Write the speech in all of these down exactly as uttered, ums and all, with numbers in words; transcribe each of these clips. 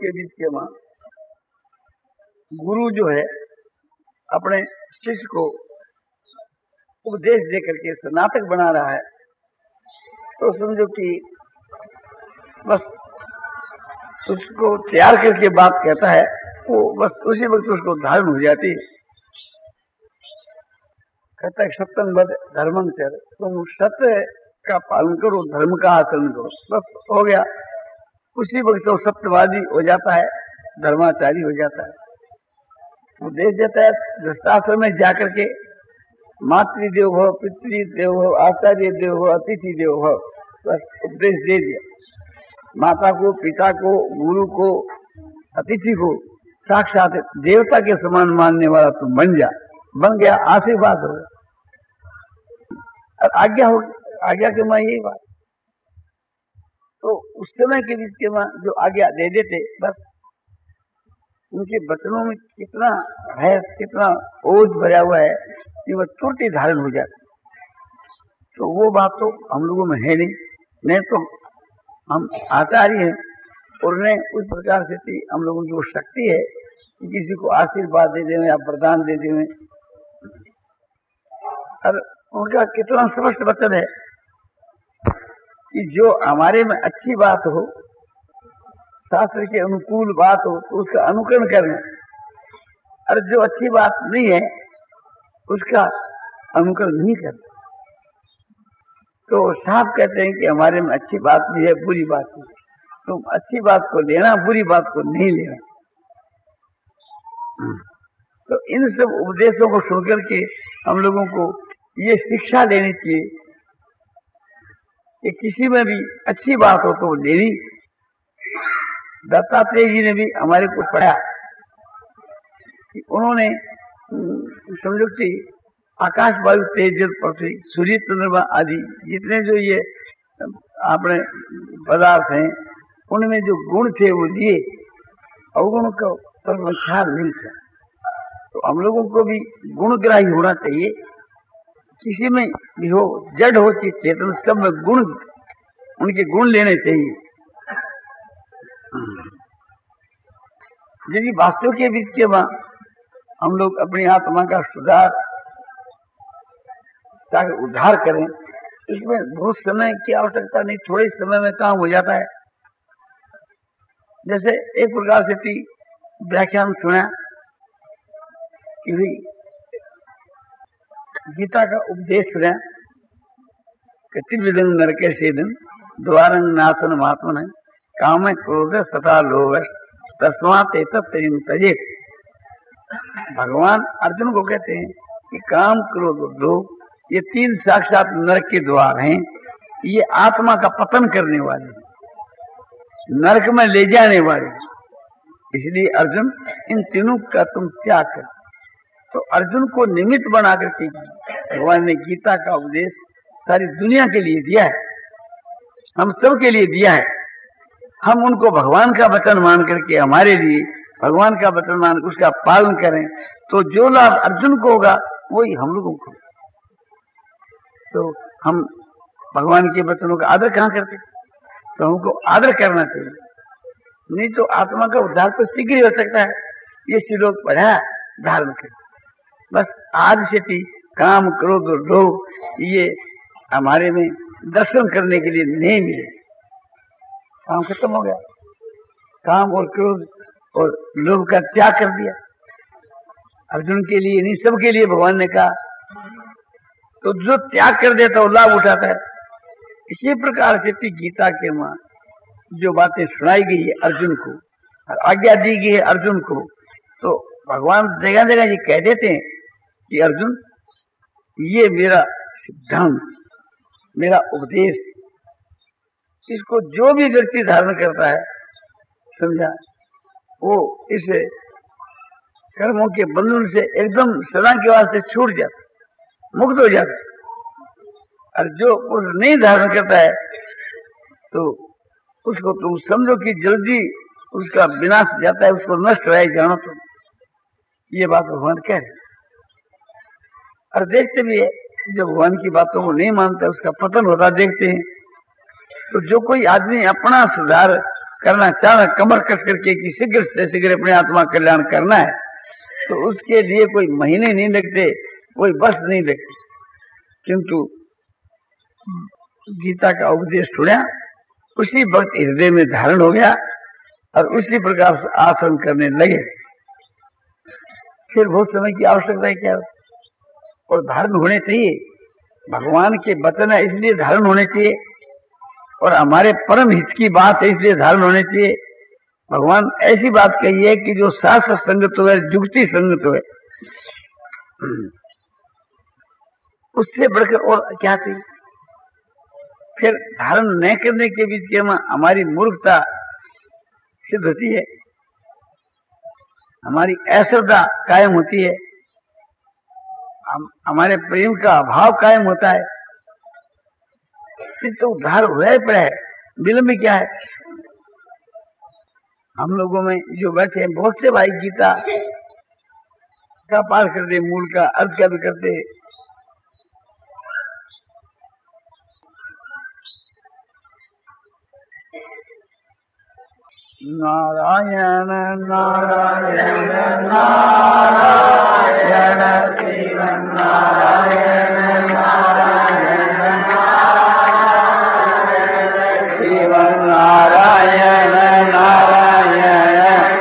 के बीच के मां गुरु जो है अपने शिष्य को उपदेश दे करके स्नातक बना रहा है, तो समझो कि बस उसको तैयार करके बात कहता है, वो बस उसी वक्त उसको धारण हो जाती है। कहता है सत्यम वद धर्मं चर, तुम सत्य का पालन करो, धर्म का आचरण करो, बस हो गया। उसी वक्त वो सत्यवादी हो जाता है, धर्माचारी हो जाता है। वो देश देता है दृष्टाश्रम में जाकर के मातृदेव भव, पितृदेव भव, आचार्य देव भव, अतिथि देव भव, बस उपदेश दे दिया। माता को, पिता को, गुरु को, अतिथि को साक्षात देवता के समान मानने वाला तुम बन जा। बन गया, आशीर्वाद हो और आज्ञा हो, आज्ञा के मां यही बात। तो उस समय के बीच के मां जो आज्ञा दे देते, बस उनके वचनों में कितना है, कितना ओज भरा हुआ है कि वह तुरंत धारण हो जाती। तो वो बात तो हम लोगों में है नहीं, नहीं तो हम आचार्य हैं और नहीं उस प्रकार से हम लोगों की वो शक्ति है कि किसी को आशीर्वाद दे दें या वरदान दे दें। और उनका कितना स्पष्ट वचन है कि जो हमारे में अच्छी बात हो, शास्त्र के अनुकूल बात हो, तो उसका अनुकरण करना, और जो अच्छी बात नहीं है उसका अनुकरण नहीं करना। तो साफ कहते हैं कि हमारे में अच्छी बात भी है, बुरी बात भी है, तुम अच्छी बात को लेना, बुरी बात को नहीं लेना। तो इन सब उपदेशों को सुनकर के हम लोगों को ये शिक्षा लेनी चाहिए कि किसी में भी अच्छी बात हो तो लेनी। दत्तात्रेय जी ने भी हमारे को पढ़ा कि उन्होंने समझो कि आकाश, वायु, तेज, जल, पृथ्वी, सूर्य, चंद्रमा आदि जितने जो ये अपने पदार्थ हैं, उनमें जो गुण थे वो लिए, अवगुण का पर ख्याल नहीं था। तो हम लोगों को भी गुणग्राही होना चाहिए। किसी में भी हो, जड़ हो कि चेतन, सब में गुण, उनके गुण लेने चाहिए। यदि वास्तव के बीच के बाद हम लोग अपनी आत्मा का सुधार, ताकि उद्धार करें, इसमें बहुत समय की आवश्यकता नहीं, थोड़े समय में काम हो जाता है। जैसे एक प्रकार से व्याख्यान सुना कि गीता का उपदेश सुना कि त्रिविधं नरके सेदन द्वारं नाशन महात्मन काम क्रोध तथा लोभ तस्मात् एतत्त्रयं त्यजेत्। भगवान अर्जुन को कहते हैं कि काम, क्रोध और लोभ ये तीन साक्षात नरक के द्वार हैं, ये आत्मा का पतन करने वाले, नरक में ले जाने वाले। इसलिए अर्जुन इन तीनों का तुम त्याग कर। तो अर्जुन को निमित्त बना करके भगवान ने गीता का उपदेश सारी दुनिया के लिए दिया है, हम सब के लिए दिया है। हम उनको भगवान का वचन मान करके हमारे लिए भगवान का वचन मान उसका पालन करें, तो जो लाभ अर्जुन को होगा वही हम लोगों को। तो हम भगवान के वचनों का आदर कहाँ करते? तो हमको आदर करना चाहिए, नहीं तो आत्मा का उद्धार तो शीघ्र ही हो सकता है। ये श्लोक पढ़ा, धारण कर, बस आज से थी काम, क्रोध और लोभ ये हमारे में दर्शन करने के लिए नहीं मिले, काम खत्म हो गया। काम और क्रोध और लोभ का त्याग कर दिया अर्जुन के लिए, नहीं सबके लिए भगवान ने कहा। तो जो त्याग कर देता है वो लाभ उठाता है। इसी प्रकार से गीता के मां जो बातें सुनाई गई है अर्जुन को और आज्ञा दी गई है अर्जुन को, तो भगवान जगह जगह ये कह देते हैं कि अर्जुन ये मेरा सिद्धांत, मेरा उपदेश, इसको जो भी व्यक्ति धारण करता है, समझा, वो इस कर्मों के बंधन से एकदम सदा के वास्ते छूट जाता, मुक्त हो जाता। और जो पुरुष नहीं धारण करता है तो उसको तुम समझो कि जल्दी उसका विनाश हो जाता है, उसको नष्ट हो जानो। तुम ये बात भगवान कह रहे और देखते भी है, जब भगवान की बातों को नहीं मानता उसका पतन होता देखते हैं। तो जो कोई आदमी अपना सुधार करना चाहे, कमर कस करके कि शीघ्र से शीघ्र अपने आत्मा कल्याण करना है, तो उसके लिए कोई महीने नहीं लगते, कोई वर्ष नहीं लगते। किंतु गीता का उपदेश सुना, उसी वक्त हृदय में धारण हो गया और उसी प्रकार से आचरण करने लगे। फिर बहुत समय की आवश्यकता है क्या, और धारण होने चाहिए। भगवान के वचन है इसलिए धारण होने चाहिए, और हमारे परम हित की बात है इसलिए धारण होने चाहिए। भगवान ऐसी बात कही है कि जो शास्त्र संगत हो, जुक्ति संगत हो, उससे बढ़कर और क्या चाहिए। फिर धारण न करने के बीच में हमारी मूर्खता सिद्ध होती है, हमारी अश्रद्धा कायम होती है, हम, हमारे प्रेम का अभाव कायम होता है। फिर तो उद्धार हो पड़ा है, विलंब क्या है। हम लोगों में जो बैठे हैं बहुत से भाई गीता का पाठ करते, मूल का अर्थ का भी करते। नारायण नारायण नारायण श्रीमन नारायण नारायण श्रीमन नारायण नारायण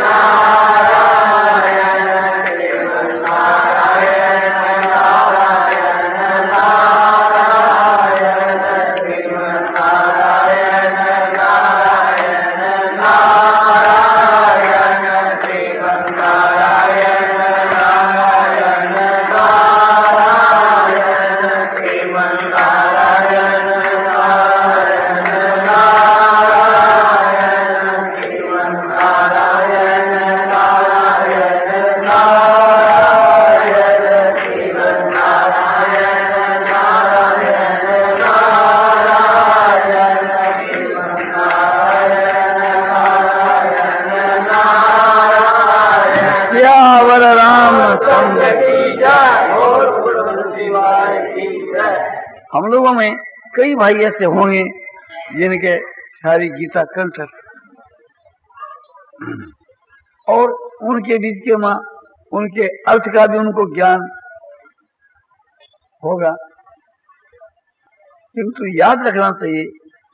हम लोगों में कई भाई ऐसे होंगे जिनके सारी गीता कंठस्थ, और उनके बीच के मां उनके अर्थ का भी उनको ज्ञान होगा। किंतु याद रखना चाहिए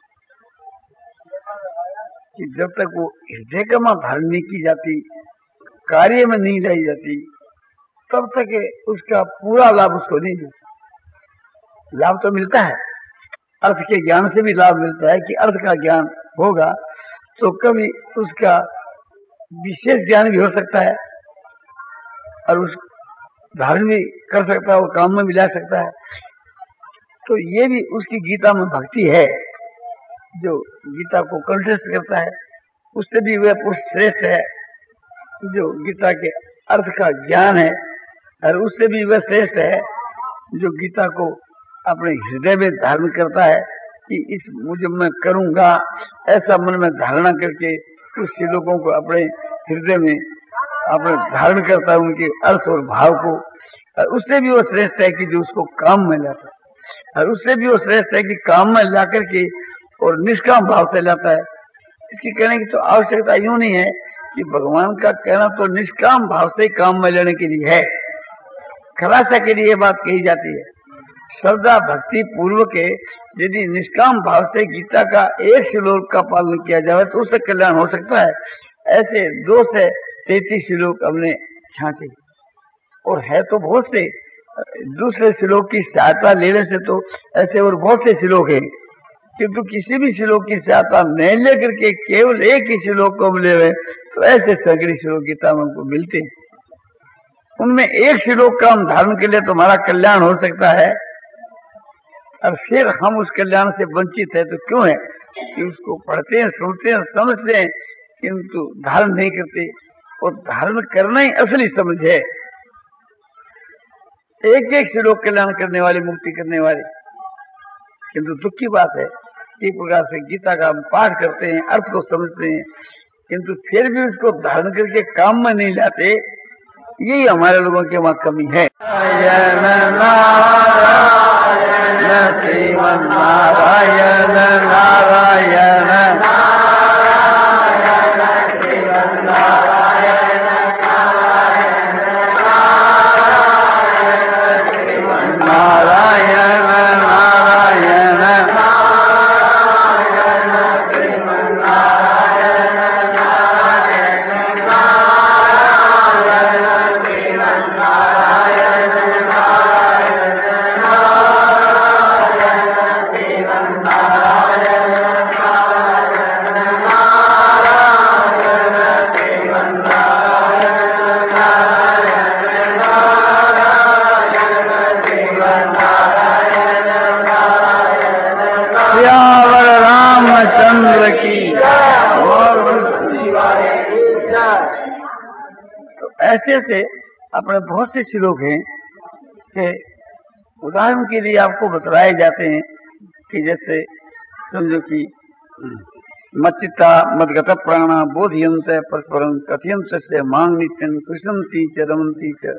कि जब तक वो हृदय का मां धारण नहीं की जाती, कार्य में नहीं लाई जाती, तब तक उसका पूरा लाभ उसको नहीं मिलता। लाभ तो मिलता है, अर्थ के ज्ञान से भी लाभ मिलता है कि अर्थ का ज्ञान होगा तो कभी उसका विशेष ज्ञान भी हो सकता है, और उस धारण भी कर सकता है और काम में भी ला सकता है। तो ये भी उसकी गीता में भक्ति है, जो गीता को कंठस्थ करता है। उससे भी वह पुरुष श्रेष्ठ है जो गीता के अर्थ का ज्ञान है, और उससे भी वह श्रेष्ठ है जो गीता को अपने हृदय में धारण करता है कि इस मुझे मैं करूंगा, ऐसा मन में धारणा करके उस श्लोकों को अपने हृदय में अपने धारण करता है, उनके अर्थ और भाव को। और उससे भी वो श्रेष्ठ है कि जो उसको काम में लाता है, और उससे भी वो श्रेष्ठ है कि काम में ला करके और निष्काम भाव से लाता है। इसकी कहने की तो आवश्यकता यूं नहीं है कि भगवान का कहना तो निष्काम भाव से काम में लेने के लिए है, खलासा के लिए बात कही जाती है। श्रद्धा भक्ति पूर्व के यदि निष्काम भाव से गीता का एक श्लोक का पालन किया जाए तो उससे कल्याण हो सकता है। ऐसे दो से तैतीस श्लोक हमने छांटे, और है तो बहुत से। दूसरे श्लोक की सहायता लेने से तो ऐसे और बहुत से श्लोक हैं, किंतु किसी भी श्लोक की सहायता नहीं लेकर के केवल एक ही श्लोक को हम ले रहे तो ऐसे सैकड़े श्लोक गीता में हमको मिलते। उनमें एक श्लोक का हम धारण के लिए तो हमारा कल्याण हो सकता है, और फिर हम उस कल्याण से वंचित है तो क्यों है कि उसको पढ़ते हैं, सुनते हैं, समझते हैं, किंतु धारण नहीं करते। और धारण करना ही असली समझ है। एक एक श्लोक कल्याण करने वाले, मुक्ति करने वाले। किंतु दुख की बात है, एक प्रकार से गीता का हम पाठ करते हैं, अर्थ को समझते हैं, किंतु फिर भी उसको धारण करके काम में नहीं लाते। यही हमारे लोगों के वहां कमी है। नारायण नारायण श्रीमन नारायण नारायण नारायण तो ऐसे ऐसे अपने बहुत से श्लोक हैं कि उदाहरण के लिए आपको बतलाए जाते हैं कि जैसे समझो कि मच्चिता मदगत प्राणा बोधियंत परस्परम कथयंत से मांग नित्यं कृष्णंती च रमंती च।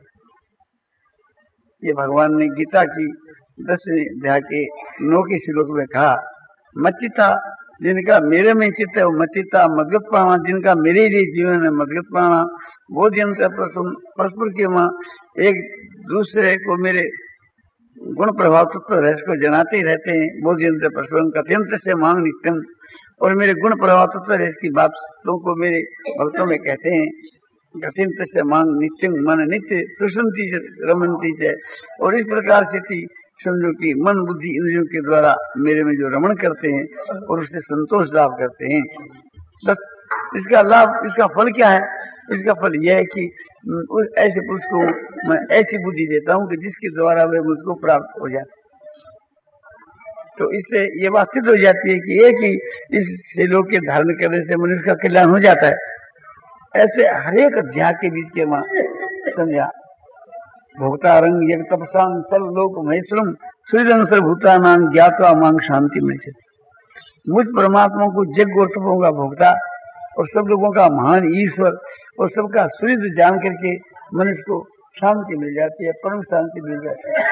ये भगवान ने गीता की दसवीं अध्याय के नौ के श्लोक में कहा, मच्चिता जिनका मेरे में चित्त है वो मच्चिता, मदगत प्राणा जिनका मेरे लिए जीवन है मदगत प्राणा, बोधियंत परस्पर के मां एक दूसरे को मेरे गुण प्रभाव तत्व रहस्य को जनाते ही रहते हैं। बोधियंत परस्पर कथयंत से मांग नित्यम, और मेरे गुण प्रभाव तत्व रहस्य की बातों को मेरे भक्तों में कहते हैं। कथयंत से मांग नित्यम मन नित्य प्रसन्नति रमनती है, और इस प्रकार से थी समझो कि मन बुद्धि इंद्रियों के द्वारा मेरे में जो रमण करते हैं और उससे संतोष लाभ करते हैं। बस इसका लाभ, इसका फल क्या है? इसका फल यह है कि उस ऐसे पुरुष को मैं ऐसी बुद्धि देता हूं कि जिसके द्वारा वह मुझको प्राप्त हो जाए। तो इससे ये बात सिद्ध हो जाती है कि एक ही इस श्लोक के धारण करने से मनुष्य का कल्याण हो जाता है। ऐसे हरेक अध्याय के बीच के मां समझा भोक्तारंग यज्ञ तपसांग सर्वलोक महेश्वरम सूर्यं सर्वभूतानां ज्ञात्वा मांग शांति में। मुझ परमात्मा को जग और तपों का भोक्ता और सब लोगों का महान ईश्वर और सबका सूर्य जान करके मनुष्य को शांति मिल जाती है, परम शांति मिल जाती है।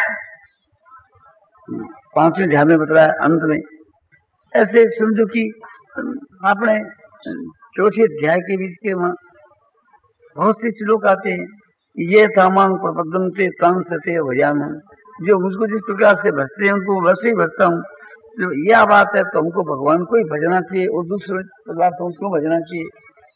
पांचवें ध्यान में बताया अंत में ऐसे समझो कि आपने चौथे अध्याय के बीच के वहां बहुत से श्लोक आते हैं। ये तामांग प्रपदंते तांसते हो जाना, जो मुझको जिस प्रकार से भजते हैं उनको वैसे ही भजता हूँ। जो यह बात है तो हमको भगवान को ही भजना चाहिए और दूसरे पदार्थों को भजना चाहिए।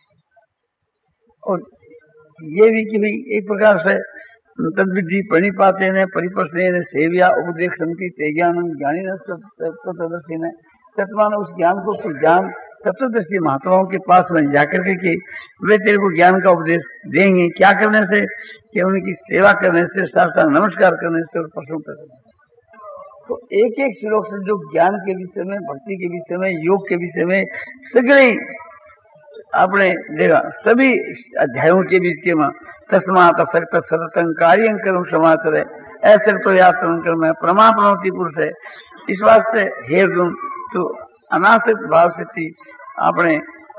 और ये भी कि भाई एक प्रकार से तद्विधि प्रणिपाते न परिप्रश्न सेव्या उपदेश संति ते ज्ञान ज्ञानी तत्वदर्शी ने तत्मान उस ज्ञान को फिर ज्ञान तत्वदर्शी महात्माओं के पास में जाकर के वे तेरे को ज्ञान का उपदेश देंगे। क्या करने से? कि उनकी सेवा करने से, साष्टांग नमस्कार करने से और प्रश्नों करने से। तो एक एक श्लोक से जो ज्ञान के विषय में, भक्ति के विषय में, योग के विषय में सगळे आपने देखा सभी अध्यायों के बीच के मां तस्मात् असक्त सततं कार्यं करूं समाचर है ऐसे तो यात्रा कर मैं प्रमापनोति पुरुष है। इस वास्ते हे अर्जुन तो अनासक्त भाव से थी अपने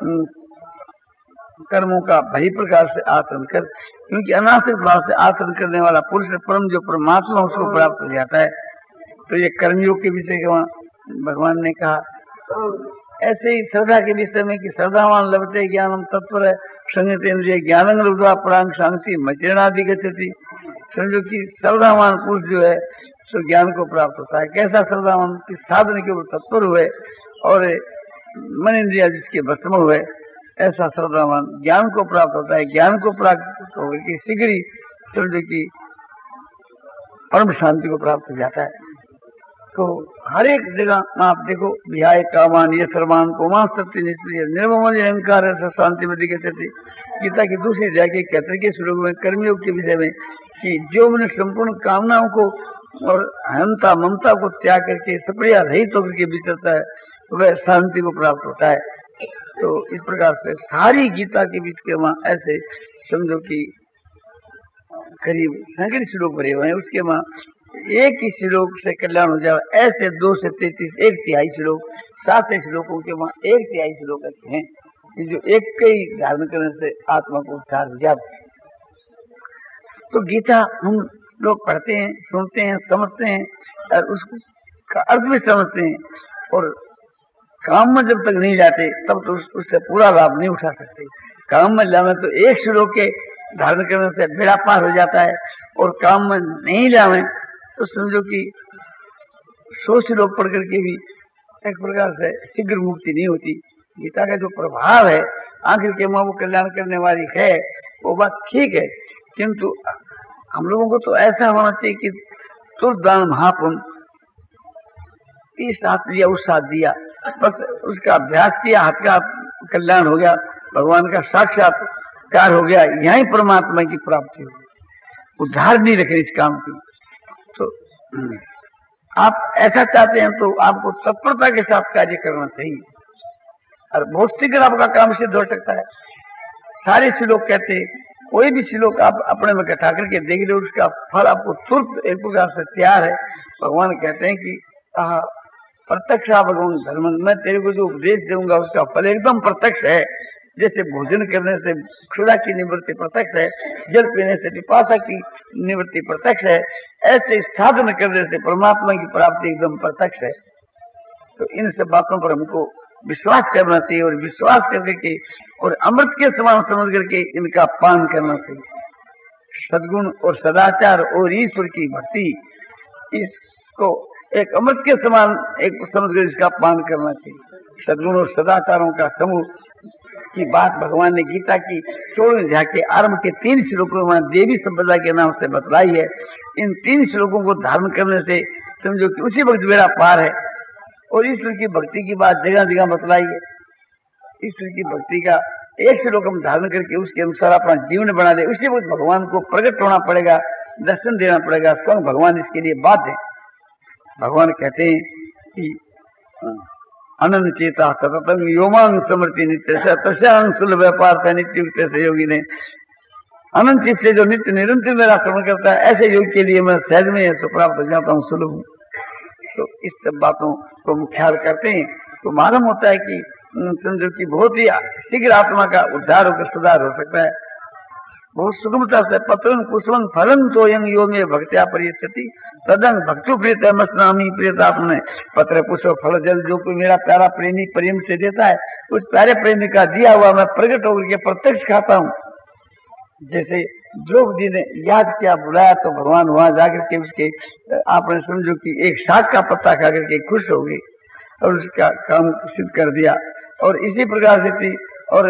कर्मों का भली प्रकार से आचरण कर, क्योंकि अनासक्त भाव से आचरण करने वाला पुरुष परम जो परमात्मा उसको प्राप्त हो जाता है। तो ये कर्मयोग के विषय के भगवान ने कहा। ऐसे ही श्रद्धा के विषय में कि श्रद्धावान लभते ज्ञानम तत्पर है संगतेन्द्रिय ज्ञानं लब्ध्वा परांग शांति मचरणादि गच्छति। समझो कि श्रद्धावान पुरुष जो है सो ज्ञान को प्राप्त होता है। कैसा श्रद्धावान? कि साधन के ऊपर तत्पर हुए और मन इंद्रिया जिसके वश में हुए, ऐसा श्रद्धावान ज्ञान को प्राप्त होता है। ज्ञान को प्राप्त होकर के शीघ्र ही समझो कि परम शांति को प्राप्त हो जाता है। तो हर एक जगह आप देखो विहाय कामान ये सर्वान कोमा सत्य निष्क्रिय निर्मल अहंकार शांति में दिखे थे। गीता की दूसरी अध्याय के कहते के श्लोक में कर्मयोग के विषय में कि जो मनुष्य संपूर्ण कामनाओं को और अहंता ममता को त्याग करके सप्रिया रहित होकर के विचरता है वह शांति को प्राप्त होता है। तो इस प्रकार से सारी गीता के बीच के वहां ऐसे समझो कि करीब सैकड़ों श्लोक भरे हुए हैं। उसके वहां एक ही श्लोक से कल्याण हो जाए, ऐसे दो से तैतीस एक तिहाई श्लोक, सात श्लोकों के वहां एक तिहाई श्लोक ऐसे हैं कि जो एक कई धारण करने से आत्मा को उद्धार हो जाता है। तो गीता हम लोग पढ़ते हैं, सुनते हैं, समझते हैं और उसका अर्थ भी समझते हैं, और काम में जब तक नहीं जाते तब तो उससे पूरा लाभ नहीं उठा सकते। काम में लावे तो एक श्लोक के धारण करने से बेड़ा पार हो जाता है, और काम में नहीं लावे तो समझो कि सौ श्लोक पढ़ करके भी एक प्रकार से शीघ्र मुक्ति नहीं होती। गीता का जो प्रभाव है आखिर के मां वो कल्याण करने वाली है, वो बात ठीक है, किंतु हम लोगों को तो ऐसा होना चाहिए कि तुरदान महापुन इस साथ दिया उस साथ दिया, बस उसका अभ्यास किया, हाथ का कल्याण हो गया, भगवान का साक्षात्कार हो गया, यही परमात्मा की प्राप्ति हो, उद्धार नहीं रखे इस काम की। तो आप ऐसा चाहते हैं तो आपको तत्परता के साथ कार्य करना चाहिए और बहुत शीघ्र आपका काम सिद्ध हो सकता है। सारे श्लोक कहते कोई भी श्लोक आप अपने में इकट्ठा करके देख लो, उसका फल आपको तुरंत एक प्रकार से तैयार है। भगवान कहते हैं कि प्रत्यक्ष भगवान धर्म, मैं तेरे को जो उपदेश दूंगा उसका फल एकदम प्रत्यक्ष है। जैसे भोजन करने से क्षुधा की निवृत्ति प्रत्यक्ष है, जल पीने से पिपासा की निवृत्ति प्रत्यक्ष है, ऐसे साधन करने से परमात्मा की प्राप्ति एकदम प्रत्यक्ष है। तो इन सब बातों पर हमको विश्वास करना चाहिए और विश्वास करके के और अमृत के समान समझ करके इनका पान करना चाहिए। सद्गुण और सदाचार और ईश्वर की भक्ति, इसको एक अमृत के समान एक समझ कर इसका पान करना चाहिए। सद्गुण और सदाचारों का समूह की बात भगवान ने गीता की चौदहवें अध्याय के आरंभ के तीन श्लोकों में देवी संपदा के नाम से बतलाई है। इन तीन श्लोकों को धारण करने से समझो कि उसी वक्त बेड़ा पार है। और ईश्वर की भक्ति की बात जगह जगह बतलाई है। ईश्वर की भक्ति का एक श्लोक हम धारण करके उसके अनुसार अपना जीवन बना दे, उसी वक्त भगवान को प्रकट होना पड़ेगा, दर्शन देना पड़ेगा। स्वयं भगवान इसके लिए बाध्य है। भगवान कहते हैं कि अनंत चेता सततम योमांग समृति नित्य तस्यांग सुलभ व्यापार नित्य युक्त से योगी ने अनंत चित से जो नित्य निरंतर मेरा श्रवण करता है, ऐसे योग के लिए मैं सहज में सुप्राप्त हो जाता हूँ, सुलभ हूँ। तो इस सब बातों को हम ख्याल करते हैं तो मालूम होता है कि समझो कि बहुत ही शीघ्र आत्मा का उद्धार होकर सुधार हो सकता है, बहुत सुगमता से। पत्रन कुशवन फलन तो यंग योग में भक्त्या परिस्थिति तदंग भक्तु प्रियत मस्नामी प्रियता ने पत्र पुष्प फल जल जो कोई मेरा प्यारा प्रेमी प्रेम से देता है, उस प्यारे प्रेमी का दिया हुआ मैं प्रकट होकर के प्रत्यक्ष खाता हूँ। जैसे द्रौपदी ने याद किया, बुलाया तो भगवान वहां जाकर के उसके आपने समझो कि एक शाक का पत्ता खा करके खुश हो गई और उसका काम सिद्ध कर दिया। और इसी प्रकार से थी। और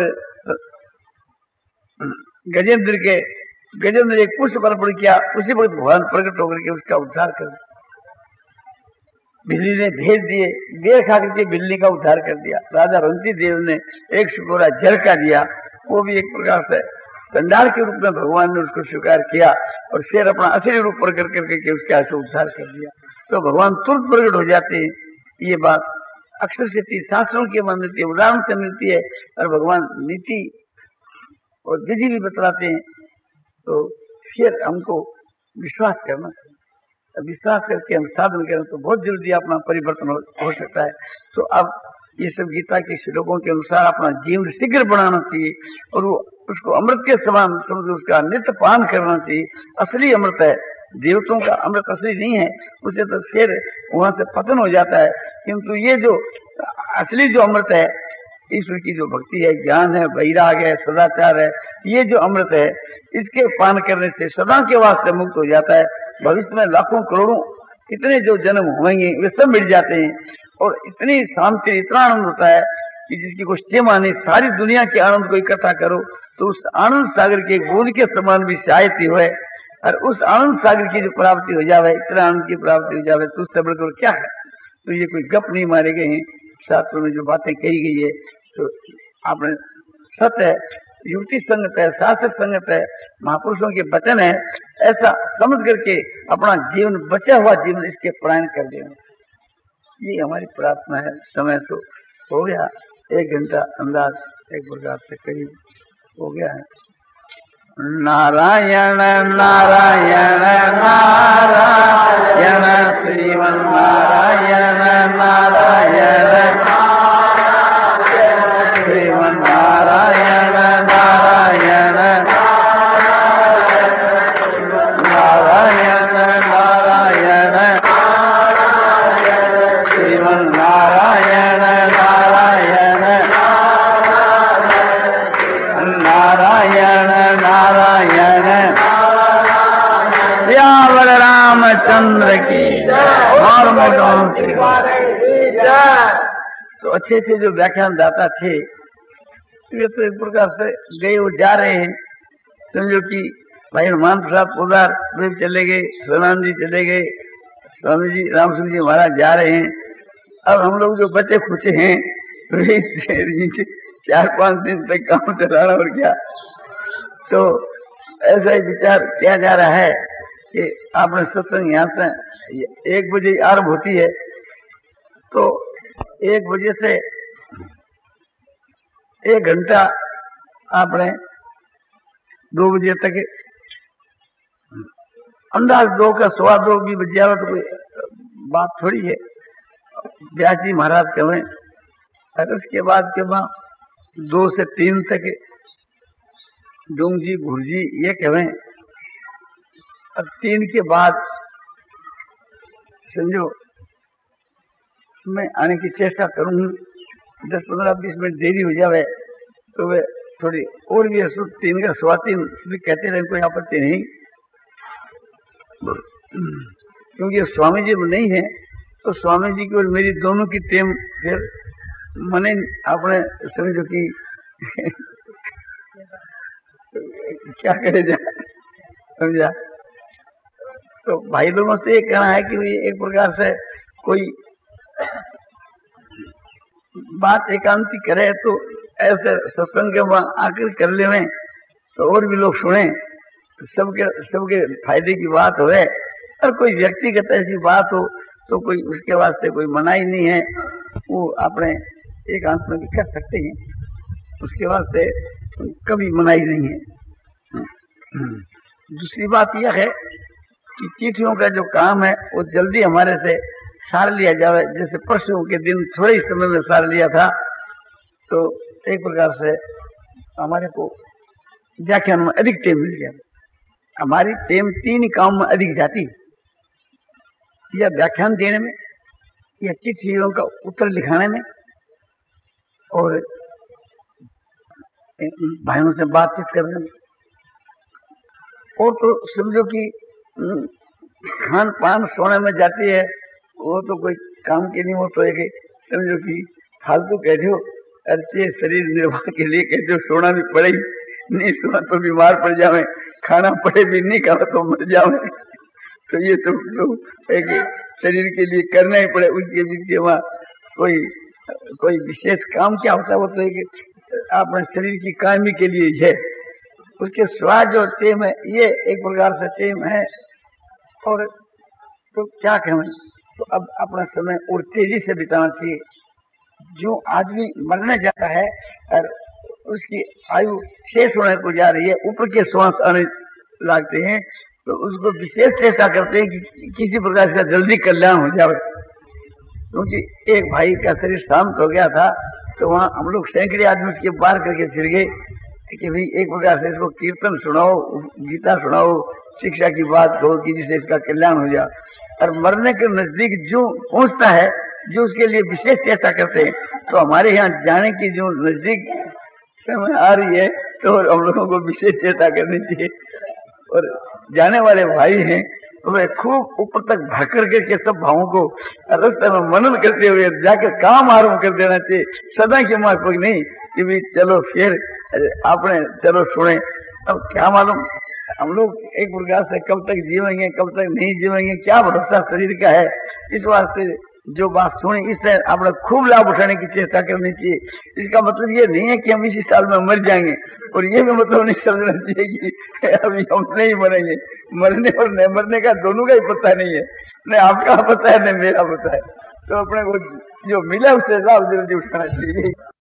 गजेंद्र के गजेंद्र एक पुष्प अर्पण किया, उसी वक्त भगवान प्रकट होकर के उसका उद्धार कर दिया। बिल्ली ने भेज दिए, बेर खा करके बिल्ली का उद्धार कर दिया। राजा रंती देव ने एक शुकोरा जल का दिया, वो भी एक प्रकार से संडाल के रूप में भगवान ने उसको स्वीकार किया और फिर अपना असली रूप प्रकट करके उसका ऐसे उद्धार कर दिया। तो भगवान तुरंत प्रकट हो जाते हैं। ये बात अक्षर से शास्त्रों की मिलती है, उदाहरण से मिलती है। और भगवान नीति और विधि भी बतलाते हैं। तो फिर हमको विश्वास करना चाहिए। विश्वास करके हम साधन करें तो बहुत जल्दी अपना परिवर्तन हो, हो सकता है। तो अब ये सब गीता के श्लोकों के अनुसार अपना जीवन शीघ्र बनाना चाहिए और वो उसको अमृत के समान समझो उसका नित्य पान करना चाहिए। असली अमृत है, देवताओं का अमृत असली नहीं है, उसे तो फिर वहां से पतन हो जाता है। किंतु ये जो असली जो अमृत है, ईश्वर की जो भक्ति है, ज्ञान है, वैराग है, सदाचार है, ये जो अमृत है, इसके पान करने से सदा के वास्ते मुक्त हो जाता है। भविष्य में लाखों करोड़ों इतने जो जन्म होंगे वे सब मिट जाते हैं और इतनी शांति, इतना आनंद होता है कि जिसकी कोई सीमा नहीं। सारी दुनिया के आनंद को इकट्ठा करो तो उस आनंद सागर के बूंद के समान भी शायद ही हुए। और उस आनंद सागर की जो प्राप्ति हो जावे, इतना आनंद की प्राप्ति हो जावे, तो उससे बढ़कर क्या है। तो ये कोई गप नहीं मारे गए हैं, शास्त्रों में जो बातें कही गई है तो आपने सत्य है, युक्ति संगत है, शास्त्र संगत है, महापुरुषों के वचन है, ऐसा समझ करके अपना जीवन, बचा हुआ जीवन इसके प्राण कर देना, ये हमारी प्रार्थना है। समय तो हो गया, एक घंटा अंदाज एक प्रकार से करीब हो गया है। नारायण नारायण नारायण श्रीमन नारायण नारायण श्रीमन नारायण नारायण नारायण नारायण श्रीमन नारायण नारायण नारायण नारायण श्यावर रामचंद्र की और तो अच्छे अच्छे जो व्याख्यान दाता थे ये तो एक प्रकार से गए वो जा रहे हैं। समझो कि भाई हनुमान प्रसाद पोदार वे चले गए, सोनान जी चले गए, स्वामी जी रामसिंह जी महाराज जा रहे हैं। अब हम लोग जो बचे खुचे हैं तो चार पांच दिन तक काम चलाना और क्या। तो ऐसा ही विचार किया जा रहा है कि आपने सत्संग यहाँ से एक बजे आरंभ होती है तो एक बजे से एक घंटा आपने दो बजे तक अंदाज दो का सवा दो भी बज जाए तो कोई बात थोड़ी है। व्यास जी महाराज कहें और उसके बाद के बाद दो से तीन तक डूंग जी घुर जी ये कहें। अब तीन के बाद समझो मैं आने की चेष्टा करूंगी। दस पंद्रह बीस मिनट देरी हो जाए तो वे थोड़ी और भी तीन का सवा तीन भी कहते रहे, कोई आपत्ति नहीं, क्योंकि स्वामी जी नहीं है तो स्वामी जी की और मेरी दोनों की टेम फिर मने अपने समझो कि क्या करे जा समझा। तो भाई लोगों से ये कहना है कि एक प्रकार से कोई बात एकांती करे तो ऐसे सत्संग के आकर कर ले में तो और भी लोग सुने, सबके सबके फायदे की बात हो। और कोई व्यक्तिगत ऐसी बात हो तो कोई उसके वास्ते कोई मनाही नहीं है, वो अपने एकांत में भी कर सकते हैं, उसके वास्ते कभी मनाही नहीं है। दूसरी बात यह है कि चिट्ठियों का जो काम है वो जल्दी हमारे से सार लिया जाए। जैसे परसों के दिन थोड़े ही समय में सार लिया था तो एक प्रकार से हमारे को व्याख्यान में अधिक टेम मिल जाए। हमारी टेम तीन काम में अधिक जाती, या व्याख्यान देने में, या चिट्ठियों का उत्तर लिखाने में, और भाइयों से बातचीत करने में। और तो समझो कि खान पान सोने में जाती है, वो तो कोई काम के नहीं, वो तो एक समझो कि फालतू कह दो, अच्छे शरीर निर्वाह के लिए कह दो, सोना भी पड़े, नहीं सोना तो बीमार पड़ जावे, खाना पड़े भी नहीं खाओ तो मर जावे। तो ये तो लोग एक शरीर के लिए करना ही पड़े, उसके बीच वहाँ कोई कोई विशेष काम क्या होता है, वो तो एक अपने शरीर की कायमी के लिए है। उसके स्वाद जो टेम है ये एक प्रकार से टेम है। और तो क्या कहें, तो अब अपना समय और तेजी से बिताना चाहिए। जो आदमी मरने जाता है और उसकी आयु शेष होने को जा रही है, ऊपर के श्वास आने लगते हैं, तो उसको विशेष चेष्टा करते हैं कि किसी प्रकार का जल्दी कल्याण हो जाए। क्योंकि एक भाई का शरीर शांत हो गया था तो वहाँ हम लोग सैकड़े आदमी उसके पार करके फिर गए कि भाई एक प्रकार से इसको कीर्तन सुनाओ, गीता सुनाओ, शिक्षा की बात कहो कि जिससे इसका कल्याण हो जाए। और मरने के नजदीक जो पहुंचता है, जो उसके लिए विशेष चेष्टा करते हैं, तो हमारे यहाँ जाने की जो नजदीक समय आ रही है तो हम लोगों को विशेष चेष्टा करनी चाहिए। और जाने वाले भाई हैं तो वे खूब ऊपर तक भर करके के सब भावों को रास्ते में मनन करते हुए जाकर काम आरंभ कर देना चाहिए, सदा की माफक नहीं कि भी चलो फिर आपने चलो सुने। अब क्या मालूम हम लोग एक प्रकार से कब तक जीवेंगे कब तक नहीं जीवेंगे, क्या भरोसा शरीर का है। इस वास्ते जो बात सुनी इससे आपने खूब लाभ उठाने की चेष्टा करनी चाहिए। इसका मतलब ये नहीं है कि हम इसी साल में मर जाएंगे, और ये भी मतलब नहीं समझना चाहिए कि अभी हम नहीं मरेंगे। मरने और नहीं मरने का दोनों का ही पता नहीं है, न आपका पता है न मेरा पता है। तो अपने को जो मिला उससे लाभ जल्दी उठाना चाहिए।